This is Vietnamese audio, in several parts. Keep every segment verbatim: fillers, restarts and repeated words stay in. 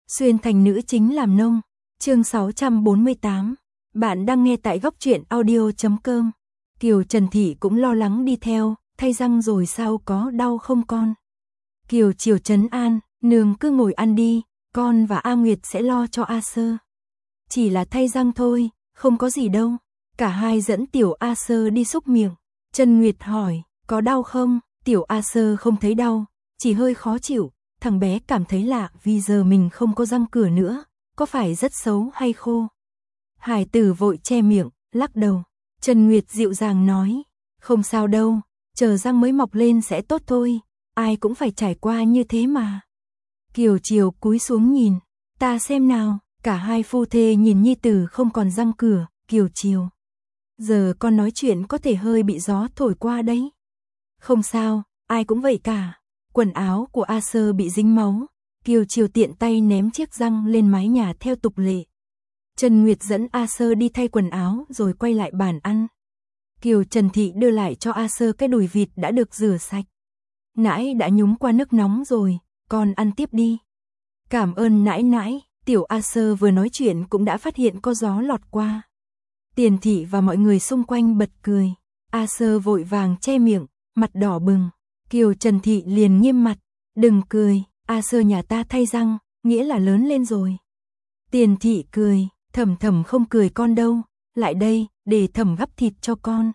Xuyên thành nữ chính làm nông. Chương sáu trăm bốn mươi tám. Bạn đang nghe tại góc truyện audio chấm com. Kiều Trần Thị cũng lo lắng đi theo, thay răng rồi sao có đau không con? Kiều Triều trấn an, nương cứ ngồi ăn đi, con và A Nguyệt sẽ lo cho A Sơ. Chỉ là thay răng thôi, không có gì đâu. Cả hai dẫn tiểu A Sơ đi xúc miệng. Trần Nguyệt hỏi, có đau không? Tiểu A Sơ không thấy đau, chỉ hơi khó chịu. Thằng bé cảm thấy lạ vì giờ mình không có răng cửa nữa, có phải rất xấu hay khô? Hải tử vội che miệng, lắc đầu. Trần Nguyệt dịu dàng nói, không sao đâu, chờ răng mới mọc lên sẽ tốt thôi, ai cũng phải trải qua như thế mà. Kiều Triều cúi xuống nhìn, ta xem nào, cả hai phu thê nhìn nhi tử không còn răng cửa. Kiều Triều, giờ con nói chuyện có thể hơi bị gió thổi qua đấy. Không sao, ai cũng vậy cả. Quần áo của A Sơ bị dính máu, Kiều Triều tiện tay ném chiếc răng lên mái nhà theo tục lệ. Trần Nguyệt dẫn A Sơ đi thay quần áo rồi quay lại bàn ăn. Kiều Trần Thị đưa lại cho A Sơ cái đùi vịt đã được rửa sạch. Nãi đã nhúng qua nước nóng rồi, con ăn tiếp đi. Cảm ơn nãi nãi. Tiểu A Sơ vừa nói chuyện cũng đã phát hiện có gió lọt qua. Tiền Thị và mọi người xung quanh bật cười. A Sơ vội vàng che miệng, mặt đỏ bừng. Kiều Trần Thị liền nghiêm mặt, đừng cười, A Sơ nhà ta thay răng, nghĩa là lớn lên rồi. Tiền Thị cười, Thẩm Thẩm không cười con đâu, lại đây, để Thẩm gắp thịt cho con.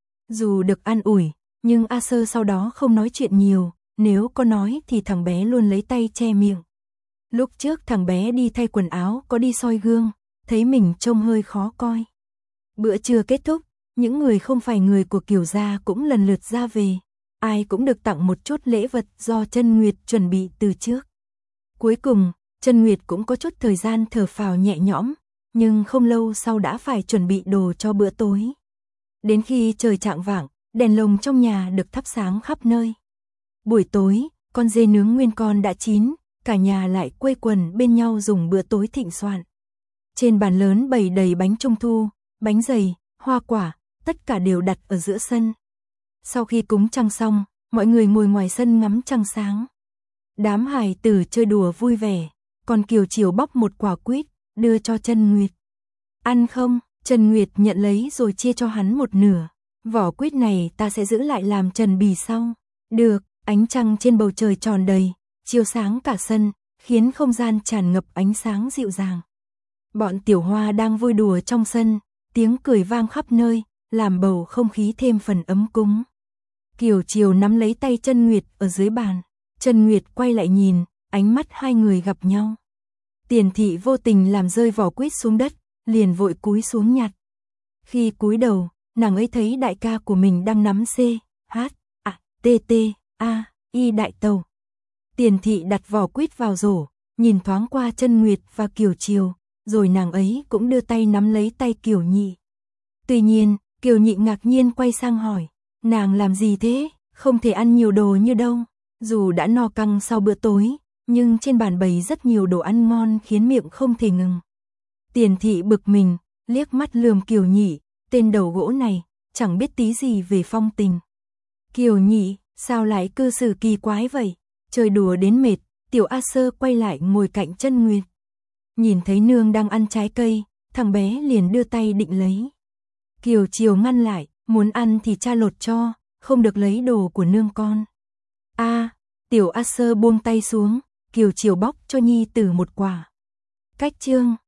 Dù được an ủi, nhưng A Sơ sau đó không nói chuyện nhiều, nếu có nói thì thằng bé luôn lấy tay che miệng. Lúc trước thằng bé đi thay quần áo có đi soi gương, thấy mình trông hơi khó coi. Bữa trưa kết thúc, những người không phải người của Kiều gia cũng lần lượt ra về. Ai cũng được tặng một chút lễ vật do Trân Nguyệt chuẩn bị từ trước. Cuối cùng, Trân Nguyệt cũng có chút thời gian thở phào nhẹ nhõm, nhưng không lâu sau đã phải chuẩn bị đồ cho bữa tối. Đến khi trời chạng vạng, đèn lồng trong nhà được thắp sáng khắp nơi. Buổi tối, con dê nướng nguyên con đã chín, cả nhà lại quây quần bên nhau dùng bữa tối thịnh soạn. Trên bàn lớn bày đầy bánh trung thu, bánh dày, hoa quả, tất cả đều đặt ở giữa sân. Sau khi cúng trăng xong, mọi người ngồi ngoài sân ngắm trăng sáng. Đám hài tử chơi đùa vui vẻ, còn Kiều Triều bóc một quả quýt, đưa cho Trân Nguyệt. Ăn không? Trần Nguyệt nhận lấy rồi chia cho hắn một nửa. Vỏ quýt này ta sẽ giữ lại làm trần bì sau. Được, ánh trăng trên bầu trời tròn đầy, chiếu sáng cả sân, khiến không gian tràn ngập ánh sáng dịu dàng. Bọn tiểu hoa đang vui đùa trong sân, tiếng cười vang khắp nơi, làm bầu không khí thêm phần ấm cúng. Kiều Triều nắm lấy tay Trân Nguyệt ở dưới bàn. Trân Nguyệt quay lại nhìn, ánh mắt hai người gặp nhau. Tiền Thị vô tình làm rơi vỏ quýt xuống đất, liền vội cúi xuống nhặt. Khi cúi đầu, nàng ấy thấy đại ca của mình đang nắm C, H, A, T, T, A, I đại tàu. Tiền Thị đặt vỏ quýt vào rổ, nhìn thoáng qua Trân Nguyệt và Kiều Triều, rồi nàng ấy cũng đưa tay nắm lấy tay Kiều Nhị. Tuy nhiên, Kiều Nhị ngạc nhiên quay sang hỏi, nàng làm gì thế, không thể ăn nhiều đồ như đâu. Dù đã no căng sau bữa tối, nhưng trên bàn bày rất nhiều đồ ăn ngon khiến miệng không thể ngừng. Tiền Thị bực mình, liếc mắt lườm Kiều Nhị, tên đầu gỗ này, chẳng biết tí gì về phong tình. Kiều Nhị, sao lại cư xử kỳ quái vậy? Chơi đùa đến mệt, tiểu A Sơ quay lại ngồi cạnh Trân Nguyệt. Nhìn thấy nương đang ăn trái cây, thằng bé liền đưa tay định lấy. Kiều Triều ngăn lại, muốn ăn thì cha lột cho, không được lấy đồ của nương con. A, à, tiểu A Sơ buông tay xuống, Kiều Triều bóc cho nhi tử một quả. Cách chương